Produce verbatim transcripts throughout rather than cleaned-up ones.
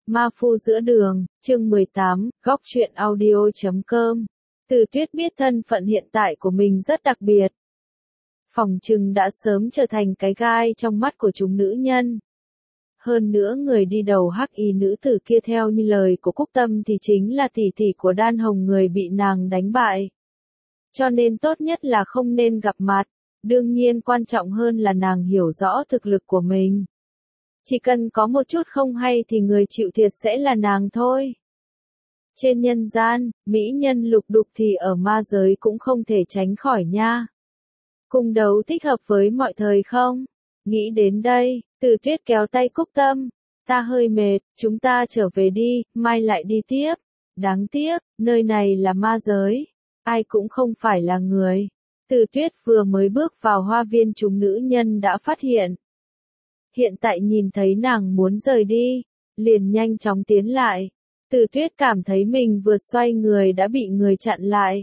Ma Phu giữa đường, chương mười tám, góc truyện audio chấm com. Từ Tuyết biết thân phận hiện tại của mình rất đặc biệt. Phỏng chừng đã sớm trở thành cái gai trong mắt của chúng nữ nhân. Hơn nữa người đi đầu hắc y nữ tử kia theo như lời của Cúc Tâm thì chính là tỷ tỷ của Đan Hồng người bị nàng đánh bại. Cho nên tốt nhất là không nên gặp mặt, đương nhiên quan trọng hơn là nàng hiểu rõ thực lực của mình. Chỉ cần có một chút không hay thì người chịu thiệt sẽ là nàng thôi. Trên nhân gian, mỹ nhân lục đục thì ở ma giới cũng không thể tránh khỏi nha. Cung đấu thích hợp với mọi thời không? Nghĩ đến đây, Từ Tuyết kéo tay Cúc Tâm. Ta hơi mệt, chúng ta trở về đi, mai lại đi tiếp. Đáng tiếc, nơi này là ma giới. Ai cũng không phải là người. Từ Tuyết vừa mới bước vào hoa viên chúng nữ nhân đã phát hiện. Hiện tại nhìn thấy nàng muốn rời đi, liền nhanh chóng tiến lại. Từ Tuyết cảm thấy mình vừa xoay người đã bị người chặn lại.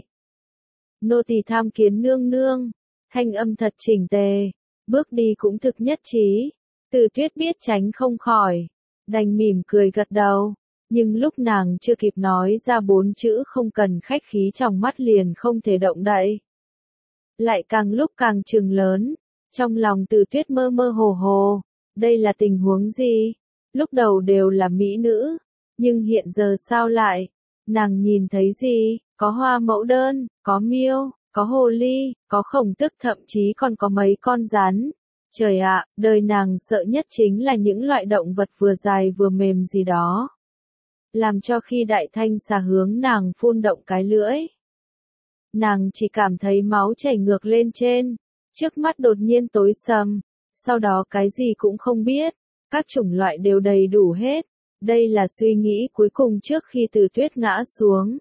Nô tỳ tham kiến nương nương, thanh âm thật chỉnh tề, bước đi cũng thực nhất trí. Từ Tuyết biết tránh không khỏi, đành mỉm cười gật đầu, nhưng lúc nàng chưa kịp nói ra bốn chữ không cần khách khí trong mắt liền không thể động đậy. Lại càng lúc càng trừng lớn, trong lòng Từ Tuyết mơ mơ hồ hồ. Đây là tình huống gì? Lúc đầu đều là mỹ nữ, nhưng hiện giờ sao lại? Nàng nhìn thấy gì? Có hoa mẫu đơn, có miêu, có hồ ly, có khổng tước, thậm chí còn có mấy con rắn. Trời ạ, đời nàng sợ nhất chính là những loại động vật vừa dài vừa mềm gì đó. Làm cho khi đại thanh xà hướng nàng phun động cái lưỡi. Nàng chỉ cảm thấy máu chảy ngược lên trên, trước mắt đột nhiên tối sầm. Sau đó cái gì cũng không biết, các chủng loại đều đầy đủ hết. Đây là suy nghĩ cuối cùng trước khi Từ Tuyết ngã xuống.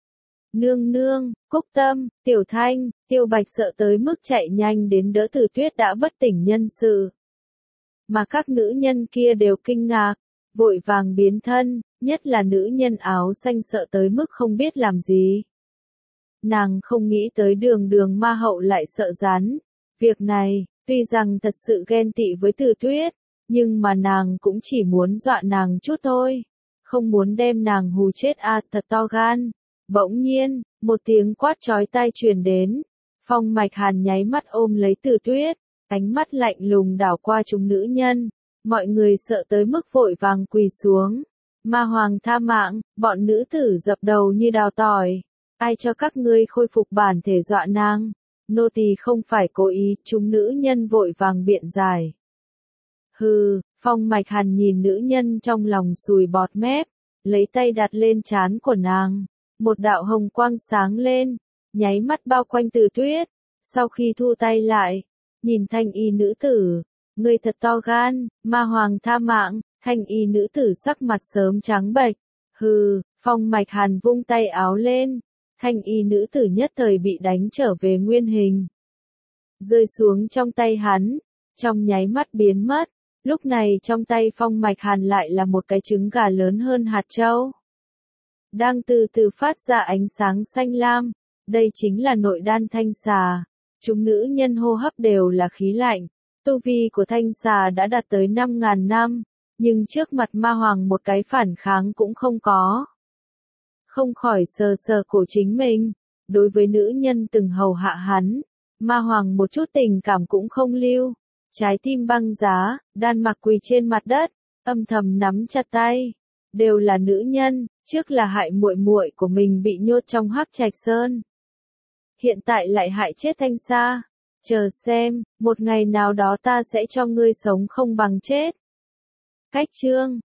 Nương nương, Cúc Tâm, Tiểu Thanh, Tiêu Bạch sợ tới mức chạy nhanh đến đỡ Từ Tuyết đã bất tỉnh nhân sự. Mà các nữ nhân kia đều kinh ngạc, vội vàng biến thân, nhất là nữ nhân áo xanh sợ tới mức không biết làm gì. Nàng không nghĩ tới đường đường ma hậu lại sợ rắn. Việc này, tuy rằng thật sự ghen tị với Từ Tuyết, nhưng mà nàng cũng chỉ muốn dọa nàng chút thôi. Không muốn đem nàng hù chết à, thật to gan. Bỗng nhiên, một tiếng quát chói tai truyền đến. Phong Mạch Hàn nháy mắt ôm lấy Từ Tuyết, ánh mắt lạnh lùng đảo qua chúng nữ nhân. Mọi người sợ tới mức vội vàng quỳ xuống. Ma Hoàng tha mạng, bọn nữ tử dập đầu như đào tỏi. Ai cho các ngươi khôi phục bản thể dọa nàng? Nô tỳ không phải cố ý, chúng nữ nhân vội vàng biện giải. Hừ, Phong Mạch Hàn nhìn nữ nhân trong lòng sùi bọt mép, lấy tay đặt lên trán của nàng. Một đạo hồng quang sáng lên, nháy mắt bao quanh Từ Tuyết. Sau khi thu tay lại, nhìn thanh y nữ tử, người thật to gan, Ma Hoàng tha mạng, thanh y nữ tử sắc mặt sớm trắng bệch. Hừ, Phong Mạch Hàn vung tay áo lên. Thanh y nữ tử nhất thời bị đánh trở về nguyên hình. Rơi xuống trong tay hắn, trong nháy mắt biến mất. Lúc này trong tay Phong Mạch Hàn lại là một cái trứng gà lớn hơn hạt châu. Đang từ từ phát ra ánh sáng xanh lam. Đây chính là nội đan thanh xà. Chúng nữ nhân hô hấp đều là khí lạnh. Tu vi của thanh xà đã đạt tới năm ngàn năm. Nhưng trước mặt ma hoàng một cái phản kháng cũng không có. Không khỏi sờ sờ cổ chính mình. Đối với nữ nhân từng hầu hạ hắn, ma hoàng một chút tình cảm cũng không lưu. Trái tim băng giá, Đan Mặc quỳ trên mặt đất, âm thầm nắm chặt tay. Đều là nữ nhân, trước là hại muội muội của mình bị nhốt trong Hắc Trạch Sơn. Hiện tại lại hại chết Thanh Sa. Chờ xem, một ngày nào đó ta sẽ cho ngươi sống không bằng chết. Cách chương